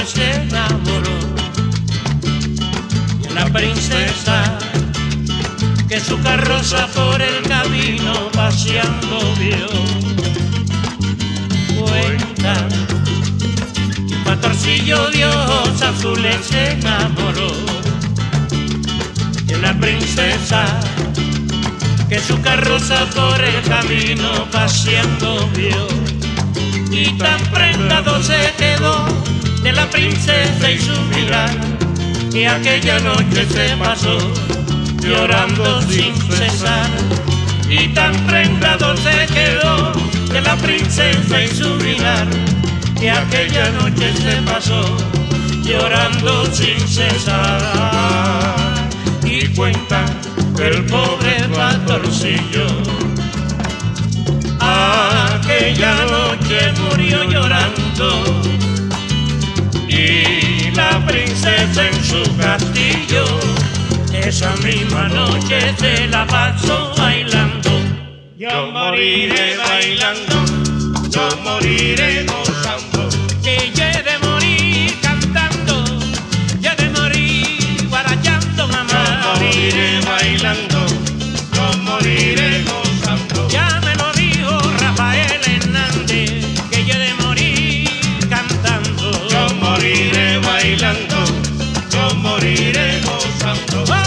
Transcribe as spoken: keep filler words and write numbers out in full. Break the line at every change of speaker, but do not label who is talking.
que se enamoró. Y la princesa que su carroza por el camino paseando vio, cuenta que un pastorcillo de ojos azules se enamoró. Y la princesa que su carroza por el camino paseando vio, y tan prendado se quedó de la princesa y su mirar, que aquella noche se pasó llorando sin cesar. Y tan prendado se quedó de la princesa y su mirar, que aquella noche se pasó llorando sin cesar. Y cuenta que el pobre pastorcillo aquella noche murió llorando, y la princesa en su castillo esa misma noche se la pasó bailando.
Yo moriré bailando, yo moriré gozando,
Que yo he de morir cantando, yo he de morir guarachando, mamá.
yo moriré bailando, yo moriré gozando.
Ya me lo dijo Rafael Hernández, que yo he de morir cantando.
Yo moriré bailando, yo moriré gozando.